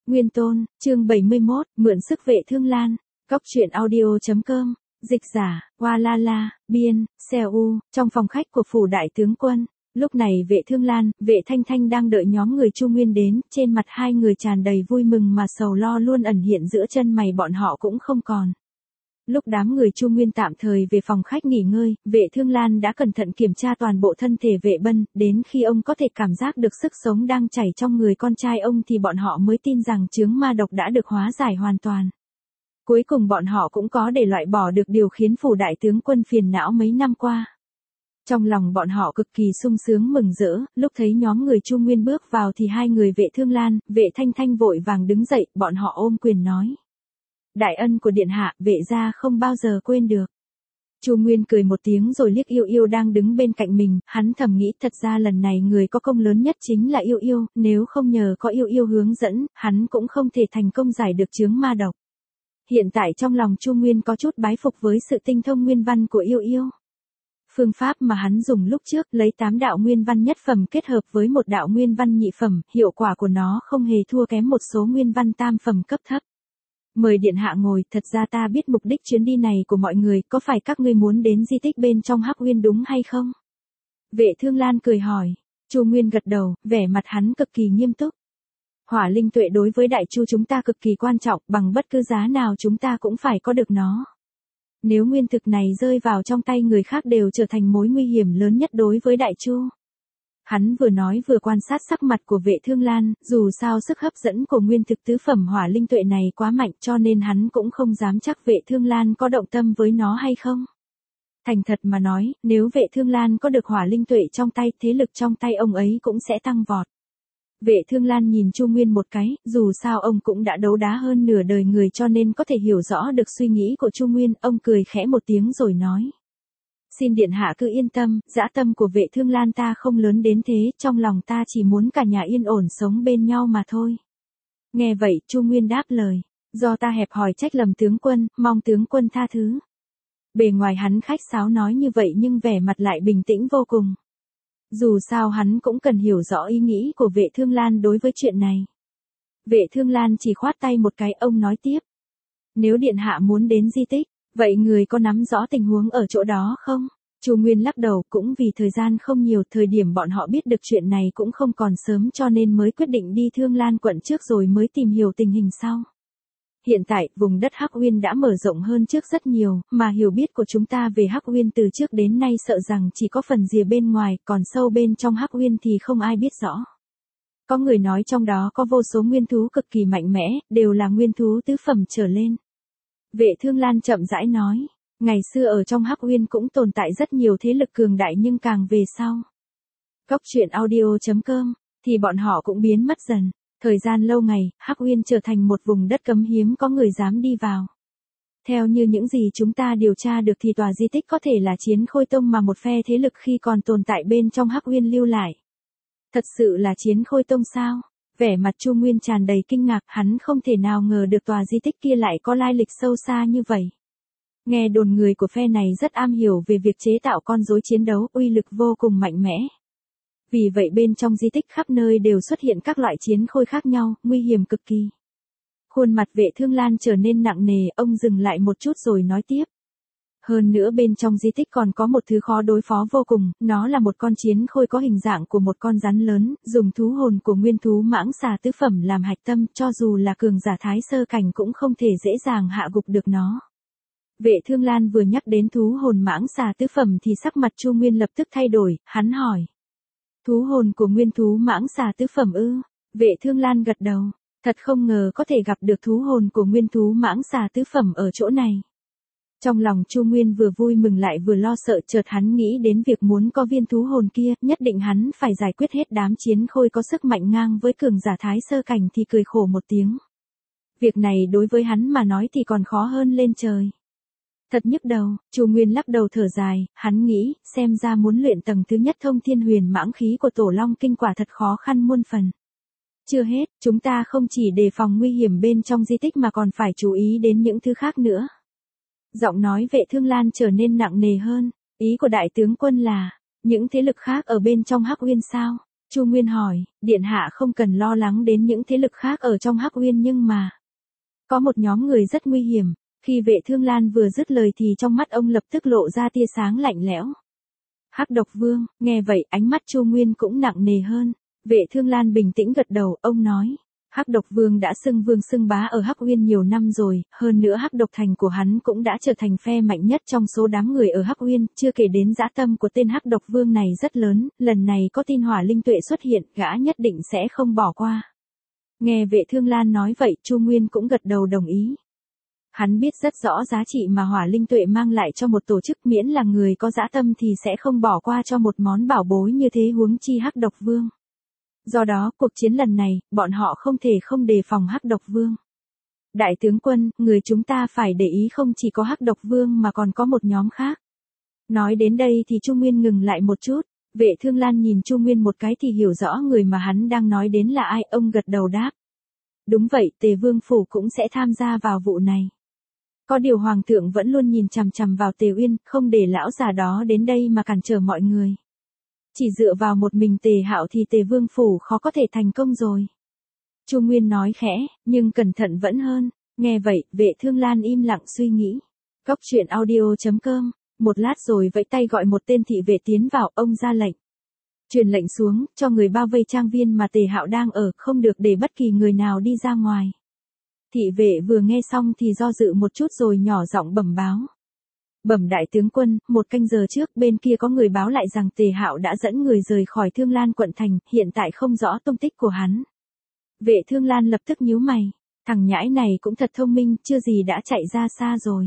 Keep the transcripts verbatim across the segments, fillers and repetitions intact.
Nguyên Tôn, chương bảy mươi mốt, mượn sức Vệ Thương Lan, Góc truyện audio chấm com, dịch giả, Hoa La La, biên, xê u, trong phòng khách của phủ đại tướng quân. Lúc này Vệ Thương Lan, Vệ Thanh Thanh đang đợi nhóm người Chu Nguyên đến, trên mặt hai người tràn đầy vui mừng mà sầu lo luôn ẩn hiện giữa chân mày bọn họ cũng không còn. Lúc đám người Chu Nguyên tạm thời về phòng khách nghỉ ngơi, Vệ Thương Lan đã cẩn thận kiểm tra toàn bộ thân thể Vệ Bân, đến khi ông có thể cảm giác được sức sống đang chảy trong người con trai ông thì bọn họ mới tin rằng chướng ma độc đã được hóa giải hoàn toàn. Cuối cùng bọn họ cũng có để loại bỏ được điều khiến phủ đại tướng quân phiền não mấy năm qua. Trong lòng bọn họ cực kỳ sung sướng mừng rỡ, lúc thấy nhóm người Chu Nguyên bước vào thì hai người Vệ Thương Lan, Vệ Thanh Thanh vội vàng đứng dậy, bọn họ ôm quyền nói. Đại ân của điện hạ, Vệ gia không bao giờ quên được. Chu Nguyên cười một tiếng rồi liếc Yêu Yêu đang đứng bên cạnh mình, hắn thầm nghĩ thật ra lần này người có công lớn nhất chính là Yêu Yêu, nếu không nhờ có Yêu Yêu hướng dẫn, hắn cũng không thể thành công giải được chướng ma độc. Hiện tại trong lòng Chu Nguyên có chút bái phục với sự tinh thông nguyên văn của Yêu Yêu. Phương pháp mà hắn dùng lúc trước lấy tám đạo nguyên văn nhất phẩm kết hợp với một đạo nguyên văn nhị phẩm, hiệu quả của nó không hề thua kém một số nguyên văn tam phẩm cấp thấp. Mời điện hạ ngồi, thật ra ta biết mục đích chuyến đi này của mọi người, có phải các ngươi muốn đến di tích bên trong Hắc Uyên đúng hay không? Vệ Thương Lan cười hỏi. Chu Nguyên gật đầu, vẻ mặt hắn cực kỳ nghiêm túc. Hỏa linh tuệ đối với đại chu chúng ta cực kỳ quan trọng, bằng bất cứ giá nào chúng ta cũng phải có được nó. Nếu nguyên thực này rơi vào trong tay người khác đều trở thành mối nguy hiểm lớn nhất đối với đại chu. Hắn vừa nói vừa quan sát sắc mặt của Vệ Thương Lan, dù sao sức hấp dẫn của nguyên thực tứ phẩm hỏa linh tuệ này quá mạnh cho nên hắn cũng không dám chắc Vệ Thương Lan có động tâm với nó hay không. Thành thật mà nói, nếu Vệ Thương Lan có được hỏa linh tuệ trong tay, thế lực trong tay ông ấy cũng sẽ tăng vọt. Vệ Thương Lan nhìn Chu Nguyên một cái, dù sao ông cũng đã đấu đá hơn nửa đời người cho nên có thể hiểu rõ được suy nghĩ của Chu Nguyên, ông cười khẽ một tiếng rồi nói. Xin điện hạ cứ yên tâm, dã tâm của Vệ Thương Lan ta không lớn đến thế, trong lòng ta chỉ muốn cả nhà yên ổn sống bên nhau mà thôi. Nghe vậy, Chu Nguyên đáp lời, do ta hẹp hòi trách lầm tướng quân, mong tướng quân tha thứ. Bề ngoài hắn khách sáo nói như vậy nhưng vẻ mặt lại bình tĩnh vô cùng. Dù sao hắn cũng cần hiểu rõ ý nghĩ của Vệ Thương Lan đối với chuyện này. Vệ Thương Lan chỉ khoát tay một cái, ông nói tiếp. Nếu điện hạ muốn đến di tích, vậy người có nắm rõ tình huống ở chỗ đó không? Chu Nguyên lắc đầu, cũng vì thời gian không nhiều, thời điểm bọn họ biết được chuyện này cũng không còn sớm cho nên mới quyết định đi Thương Lan quận trước rồi mới tìm hiểu tình hình sau. Hiện tại, vùng đất Hắc Uyên đã mở rộng hơn trước rất nhiều, mà hiểu biết của chúng ta về Hắc Uyên từ trước đến nay sợ rằng chỉ có phần rìa bên ngoài, còn sâu bên trong Hắc Uyên thì không ai biết rõ. Có người nói trong đó có vô số nguyên thú cực kỳ mạnh mẽ, đều là nguyên thú tứ phẩm trở lên. Vệ Thương Lan chậm rãi nói, ngày xưa ở trong Hắc Uyên cũng tồn tại rất nhiều thế lực cường đại nhưng càng về sau. Góc truyện audio chấm com, thì bọn họ cũng biến mất dần. Thời gian lâu ngày, Hắc Uyên trở thành một vùng đất cấm hiếm có người dám đi vào. Theo như những gì chúng ta điều tra được thì tòa di tích có thể là Chiến Khôi Tông mà một phe thế lực khi còn tồn tại bên trong Hắc Uyên lưu lại. Thật sự là Chiến Khôi Tông sao? Vẻ mặt Chu Nguyên tràn đầy kinh ngạc, hắn không thể nào ngờ được tòa di tích kia lại có lai lịch sâu xa như vậy. Nghe đồn người của phe này rất am hiểu về việc chế tạo con rối chiến đấu, uy lực vô cùng mạnh mẽ. Vì vậy bên trong di tích khắp nơi đều xuất hiện các loại chiến khôi khác nhau, nguy hiểm cực kỳ. Khuôn mặt Vệ Thương Lan trở nên nặng nề, ông dừng lại một chút rồi nói tiếp. Hơn nữa bên trong di tích còn có một thứ khó đối phó vô cùng, nó là một con chiến khôi có hình dạng của một con rắn lớn, dùng thú hồn của nguyên thú mãng xà tứ phẩm làm hạch tâm, cho dù là cường giả thái sơ cảnh cũng không thể dễ dàng hạ gục được nó. Vệ Thương Lan vừa nhắc đến thú hồn mãng xà tứ phẩm thì sắc mặt Chu Nguyên lập tức thay đổi, hắn hỏi. Thú hồn của nguyên thú mãng xà tứ phẩm ư? Vệ Thương Lan gật đầu, thật không ngờ có thể gặp được thú hồn của nguyên thú mãng xà tứ phẩm ở chỗ này. Trong lòng Chu Nguyên vừa vui mừng lại vừa lo sợ, chợt hắn nghĩ đến việc muốn có viên thú hồn kia, nhất định hắn phải giải quyết hết đám chiến khôi có sức mạnh ngang với cường giả thái sơ cảnh thì cười khổ một tiếng. Việc này đối với hắn mà nói thì còn khó hơn lên trời. Thật nhức đầu, Chu Nguyên lắc đầu thở dài, hắn nghĩ, xem ra muốn luyện tầng thứ nhất thông thiên huyền mãng khí của Tổ Long Kinh quả thật khó khăn muôn phần. Chưa hết, chúng ta không chỉ đề phòng nguy hiểm bên trong di tích mà còn phải chú ý đến những thứ khác nữa. Giọng nói Vệ Thương Lan trở nên nặng nề hơn, ý của đại tướng quân là, những thế lực khác ở bên trong Hắc Uyên sao? Chu Nguyên hỏi, điện hạ không cần lo lắng đến những thế lực khác ở trong Hắc Uyên nhưng mà có một nhóm người rất nguy hiểm. Khi Vệ Thương Lan vừa dứt lời thì trong mắt ông lập tức lộ ra tia sáng lạnh lẽo. Hắc Độc Vương, nghe vậy ánh mắt Chu Nguyên cũng nặng nề hơn. Vệ Thương Lan bình tĩnh gật đầu, ông nói, Hắc Độc Vương đã xưng vương xưng bá ở Hắc Uyên nhiều năm rồi, hơn nữa Hắc Độc Thành của hắn cũng đã trở thành phe mạnh nhất trong số đám người ở Hắc Uyên, chưa kể đến dã tâm của tên Hắc Độc Vương này rất lớn, lần này có tin Hỏa Linh Tuệ xuất hiện, gã nhất định sẽ không bỏ qua. Nghe Vệ Thương Lan nói vậy, Chu Nguyên cũng gật đầu đồng ý. Hắn biết rất rõ giá trị mà Hỏa Linh Tuệ mang lại cho một tổ chức, miễn là người có dã tâm thì sẽ không bỏ qua cho một món bảo bối như thế, huống chi Hắc Độc Vương. Do đó, cuộc chiến lần này, bọn họ không thể không đề phòng Hắc Độc Vương. Đại tướng quân, người chúng ta phải để ý không chỉ có Hắc Độc Vương mà còn có một nhóm khác. Nói đến đây thì Chu Nguyên ngừng lại một chút, Vệ Thương Lan nhìn Chu Nguyên một cái thì hiểu rõ người mà hắn đang nói đến là ai, ông gật đầu đáp. Đúng vậy, Tề Vương Phủ cũng sẽ tham gia vào vụ này. Có điều Hoàng thượng vẫn luôn nhìn chằm chằm vào Tề Uyên, không để lão già đó đến đây mà cản trở mọi người. Chỉ dựa vào một mình Tề Hạo thì Tề Vương Phủ khó có thể thành công rồi. Chu Nguyên nói khẽ, nhưng cẩn thận vẫn hơn. Nghe vậy, Vệ Thương Lan im lặng suy nghĩ. Cóc truyện audio chấm com, một lát rồi vẫy tay gọi một tên thị vệ tiến vào, ông ra lệnh. Truyền lệnh xuống, cho người bao vây trang viên mà Tề Hạo đang ở, không được để bất kỳ người nào đi ra ngoài. Thị vệ vừa nghe xong thì do dự một chút rồi nhỏ giọng bẩm báo. Bẩm đại tướng quân, một canh giờ trước bên kia có người báo lại rằng Tề Hạo đã dẫn người rời khỏi Thương Lan quận thành, hiện tại không rõ tung tích của hắn. Vệ Thương Lan lập tức nhíu mày, thằng nhãi này cũng thật thông minh, chưa gì đã chạy ra xa rồi.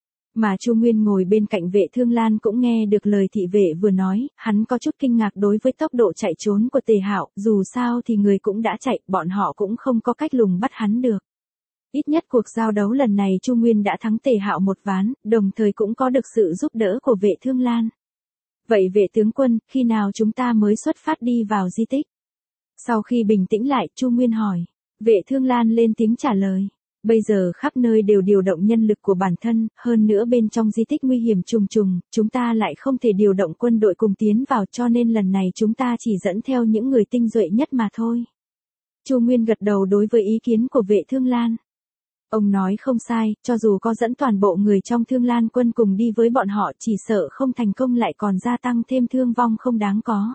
Mà Chu Nguyên ngồi bên cạnh Vệ Thương Lan cũng nghe được lời thị vệ vừa nói, hắn có chút kinh ngạc đối với tốc độ chạy trốn của Tề Hạo, dù sao thì người cũng đã chạy, bọn họ cũng không có cách lùng bắt hắn được. Ít nhất cuộc giao đấu lần này Chu Nguyên đã thắng Tề Hạo một ván, đồng thời cũng có được sự giúp đỡ của Vệ Thương Lan. Vậy Vệ tướng quân, khi nào chúng ta mới xuất phát đi vào di tích? Sau khi bình tĩnh lại, Chu Nguyên hỏi. Vệ Thương Lan lên tiếng trả lời. Bây giờ khắp nơi đều điều động nhân lực của bản thân, hơn nữa bên trong di tích nguy hiểm trùng trùng, chúng ta lại không thể điều động quân đội cùng tiến vào, cho nên lần này chúng ta chỉ dẫn theo những người tinh duệ nhất mà thôi. Chu Nguyên gật đầu đối với ý kiến của Vệ Thương Lan. Ông nói không sai, cho dù có dẫn toàn bộ người trong Thương Lan quân cùng đi với bọn họ, chỉ sợ không thành công lại còn gia tăng thêm thương vong không đáng có.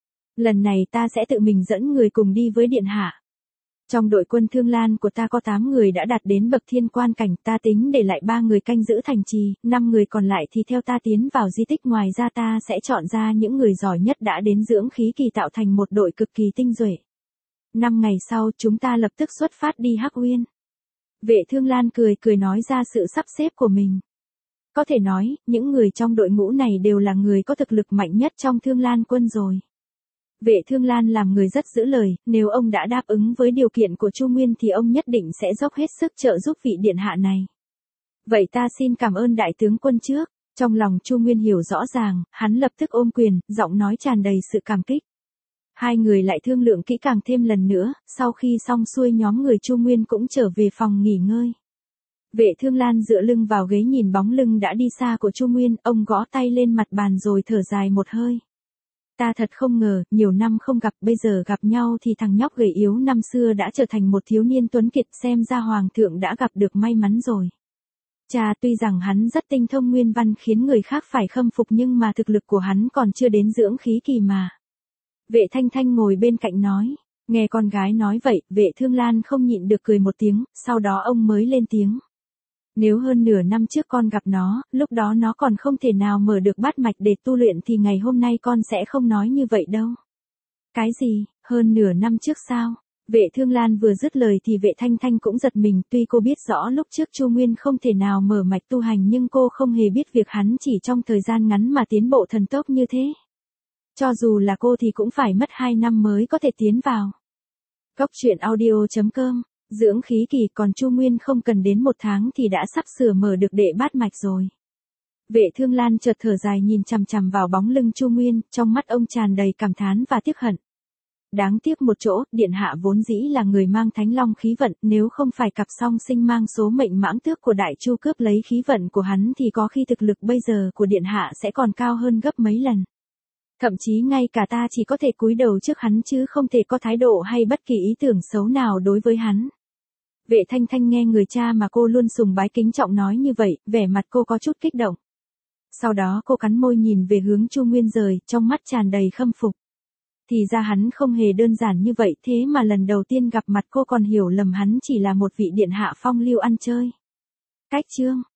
Lần này ta sẽ tự mình dẫn người cùng đi với điện hạ. Trong đội quân Thương Lan của ta có tám người đã đạt đến bậc thiên quan cảnh, ta tính để lại ba người canh giữ thành trì, năm người còn lại thì theo ta tiến vào di tích, ngoài ra ta sẽ chọn ra những người giỏi nhất đã đến dưỡng khí kỳ tạo thành một đội cực kỳ tinh duệ. Năm ngày sau chúng ta lập tức xuất phát đi Hắc Uyên. Vệ Thương Lan cười cười nói ra sự sắp xếp của mình. Có thể nói, những người trong đội ngũ này đều là người có thực lực mạnh nhất trong Thương Lan quân rồi. Vệ Thương Lan làm người rất giữ lời, nếu ông đã đáp ứng với điều kiện của Chu Nguyên thì ông nhất định sẽ dốc hết sức trợ giúp vị điện hạ này. Vậy ta xin cảm ơn đại tướng quân trước. Trong lòng Chu Nguyên hiểu rõ ràng, hắn lập tức ôm quyền, giọng nói tràn đầy sự cảm kích. Hai người lại thương lượng kỹ càng thêm lần nữa, sau khi xong xuôi nhóm người Chu Nguyên cũng trở về phòng nghỉ ngơi. Vệ Thương Lan dựa lưng vào ghế nhìn bóng lưng đã đi xa của Chu Nguyên, ông gõ tay lên mặt bàn rồi thở dài một hơi. Ta thật không ngờ, nhiều năm không gặp, bây giờ gặp nhau thì thằng nhóc gầy yếu năm xưa đã trở thành một thiếu niên tuấn kiệt, xem ra hoàng thượng đã gặp được may mắn rồi. Cha, tuy rằng hắn rất tinh thông nguyên văn khiến người khác phải khâm phục nhưng mà thực lực của hắn còn chưa đến dưỡng khí kỳ mà. Vệ Thanh Thanh ngồi bên cạnh nói, nghe con gái nói vậy, Vệ Thương Lan không nhịn được cười một tiếng, sau đó ông mới lên tiếng. Nếu hơn nửa năm trước con gặp nó, lúc đó nó còn không thể nào mở được bát mạch để tu luyện thì ngày hôm nay con sẽ không nói như vậy đâu. Cái gì, hơn nửa năm trước sao? Vệ Thương Lan vừa dứt lời thì Vệ Thanh Thanh cũng giật mình, tuy cô biết rõ lúc trước Chu Nguyên không thể nào mở mạch tu hành nhưng cô không hề biết việc hắn chỉ trong thời gian ngắn mà tiến bộ thần tốc như thế. Cho dù là cô thì cũng phải mất hai năm mới có thể tiến vào. Cóc truyện audio chấm com, dưỡng khí kỳ, còn Chu Nguyên không cần đến một tháng thì đã sắp sửa mở được đệ bát mạch rồi. Vệ Thương Lan chợt thở dài nhìn chằm chằm vào bóng lưng Chu Nguyên, trong mắt ông tràn đầy cảm thán và tiếc hận. Đáng tiếc một chỗ, điện hạ vốn dĩ là người mang thánh long khí vận, nếu không phải cặp song sinh mang số mệnh mãng tước của Đại Chu cướp lấy khí vận của hắn thì có khi thực lực bây giờ của điện hạ sẽ còn cao hơn gấp mấy lần. Thậm chí ngay cả ta chỉ có thể cúi đầu trước hắn chứ không thể có thái độ hay bất kỳ ý tưởng xấu nào đối với hắn. Vệ Thanh Thanh nghe người cha mà cô luôn sùng bái kính trọng nói như vậy, vẻ mặt cô có chút kích động. Sau đó cô cắn môi nhìn về hướng Chu Nguyên Rời, trong mắt tràn đầy khâm phục. Thì ra hắn không hề đơn giản như vậy, thế mà lần đầu tiên gặp mặt cô còn hiểu lầm hắn chỉ là một vị điện hạ phong lưu ăn chơi. Cách chương